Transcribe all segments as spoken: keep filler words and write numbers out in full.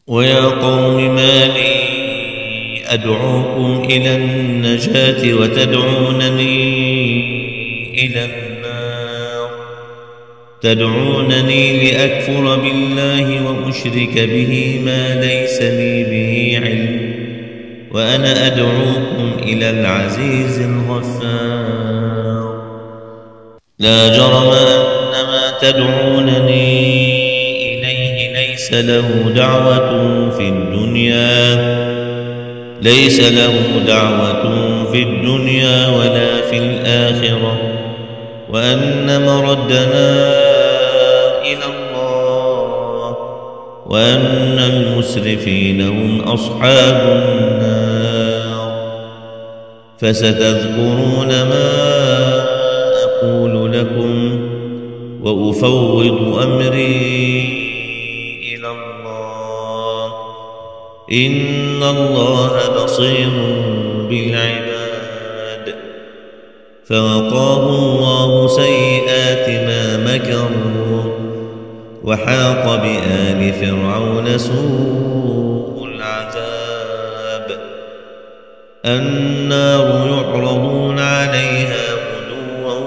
ويا قوم ما لي أدعوكم إلى النجاة وتدعونني إلى النار تدعونني لأكفر بالله وأشرك به ما ليس لي به علم وأنا أدعوكم إلى العزيز الغفار لا جرم أن ما تدعونني إليه ليس له دعوة في الدنيا ليس له دعوة في الدنيا ولا في الآخرة وأن مردنا إلى الله وأن المسرفين هم أصحاب النار فستذكرون ما أقول لكم وأفوض أمري إلى الله إن الله بصير بالعباد فوقاه الله سيئات ما مكروا وحاق بآل فرعون سوء العذاب النار يعرضون عليها غدوا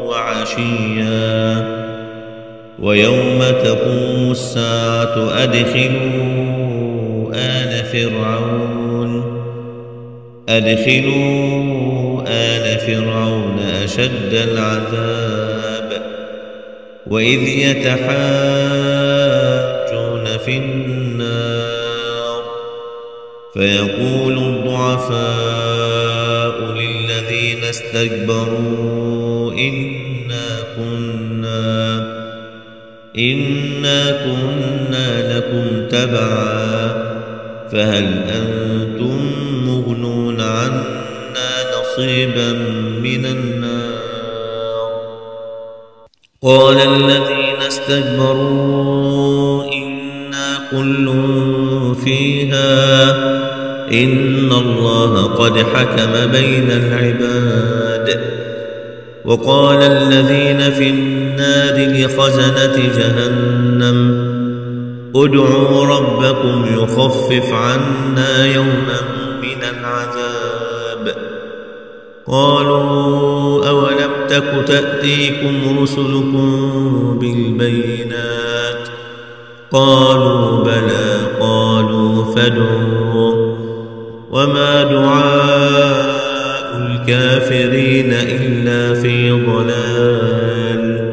وعشيا ويوم تقوم الساعة أدخلوا آل فرعون أدخلوا آل فرعون أشد العذاب وإذ يتحاجون في النار فيقول الضعفاء للذين استكبروا إنا كنا إنا كنا لكم تبعا فهل أنتم مغنون عنا نصيبا من النار قال الذين استكبروا إنا كل فيها إن الله قد حكم بين العباد وقال الذين في النار لخزنة جهنم ادعوا ربكم يخفف عنا يوما من العذاب قالوا أولم تك تأتيكم رسلكم بالبينات قالوا بلى قالوا فادعوا وما دعاء الكافرين إلا في ضلال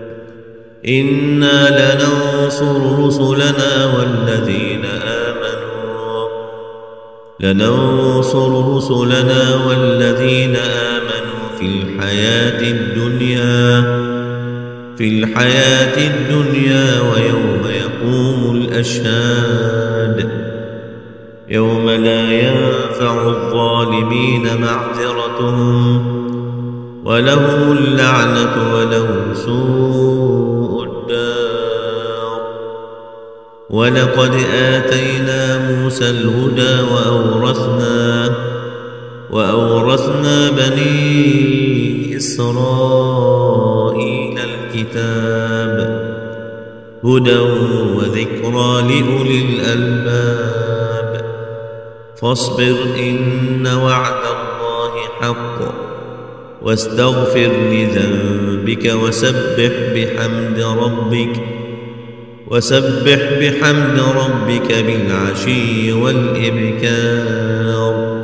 إنا لننصر رسلنا والذين آمنوا لننصر رسلنا والذين آمنوا في الحياة الدنيا في الحياة الدنيا ويوم يقوم الأشهاد يوم لا ينفع الظالمين معذرتهم ولهم اللعنة ولهم سوء الدار ولقد آتينا موسى الهدى وأورثنا وأورثنا بني إسرائيل الكتاب هدى وذكرى لأولي الألباب فاصبر إن وعد الله حق واستغفر لذنبك وسبح بحمد ربك وسبح بحمد ربك بالعشي والإبكار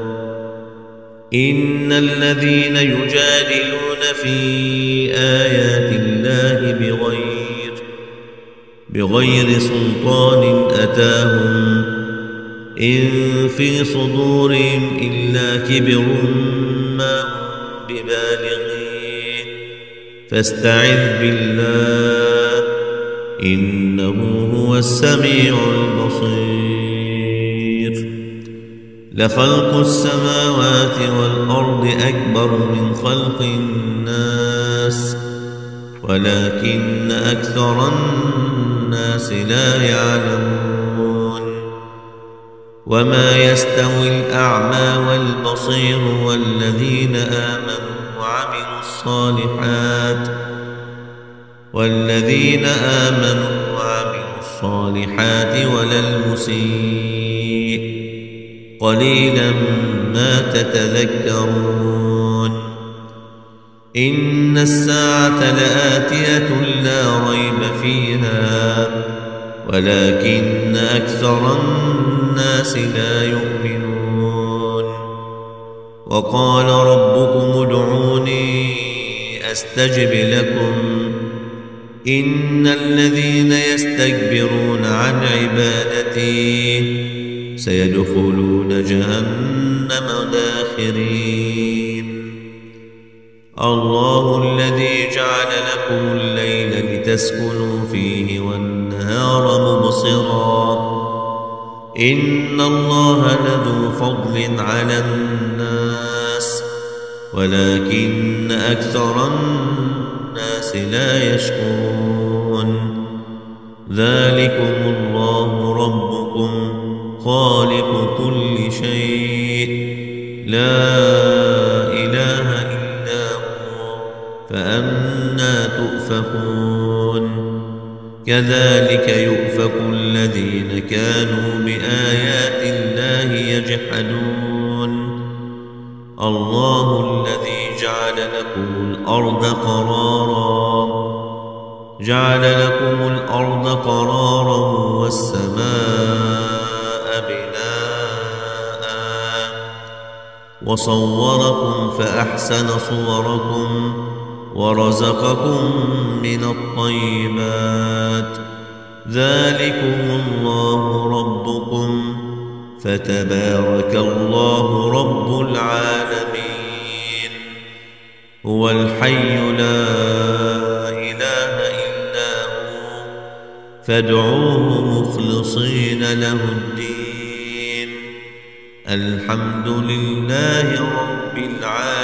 إن الذين يجادلون في آيات الله بغير بغير سلطان أتاهم إن في صدورهم إلا كبر ما هم ببالغين فاستعذ بالله إنه هو السميع البصير لخلق السماوات والأرض أكبر من خلق الناس ولكن أكثر الناس لا يعلمون وما يستوي الأعمى والبصير والذين آمنوا وعملوا الصالحات والذين آمنوا وعملوا الصالحات ولا المسيء قليلا ما تتذكرون إن الساعة لآتية لا ريب فيها ولكن أكثر الناس لا يؤمنون وقال ربكم ادعوني أستجب لكم إن الذين يستكبرون عن عبادتي سيدخلون جهنم داخرين الله الذي جعل لكم الليل لتسكنوا فيه والنهار مبصرا إن الله لذو فضل على الناس ولكن أكثر الناس لا يشكرون ذلكم الله ربكم خالق كل شيء لا إله إلا هو فأنى تؤفكون كذلك يؤفك الذين كانوا بآيات الله يجحدون الله الذي جعل لكم الأرض قرارا جعل لكم الأرض قرارا والسماء بناء وصوركم فأحسن صوركم ورزقكم من الطيبات ذلكم الله ربكم فتبارك الله رب العالمين هو الحي لا إله إلا هو فادعوه مخلصين له الدين الحمد لله رب العالمين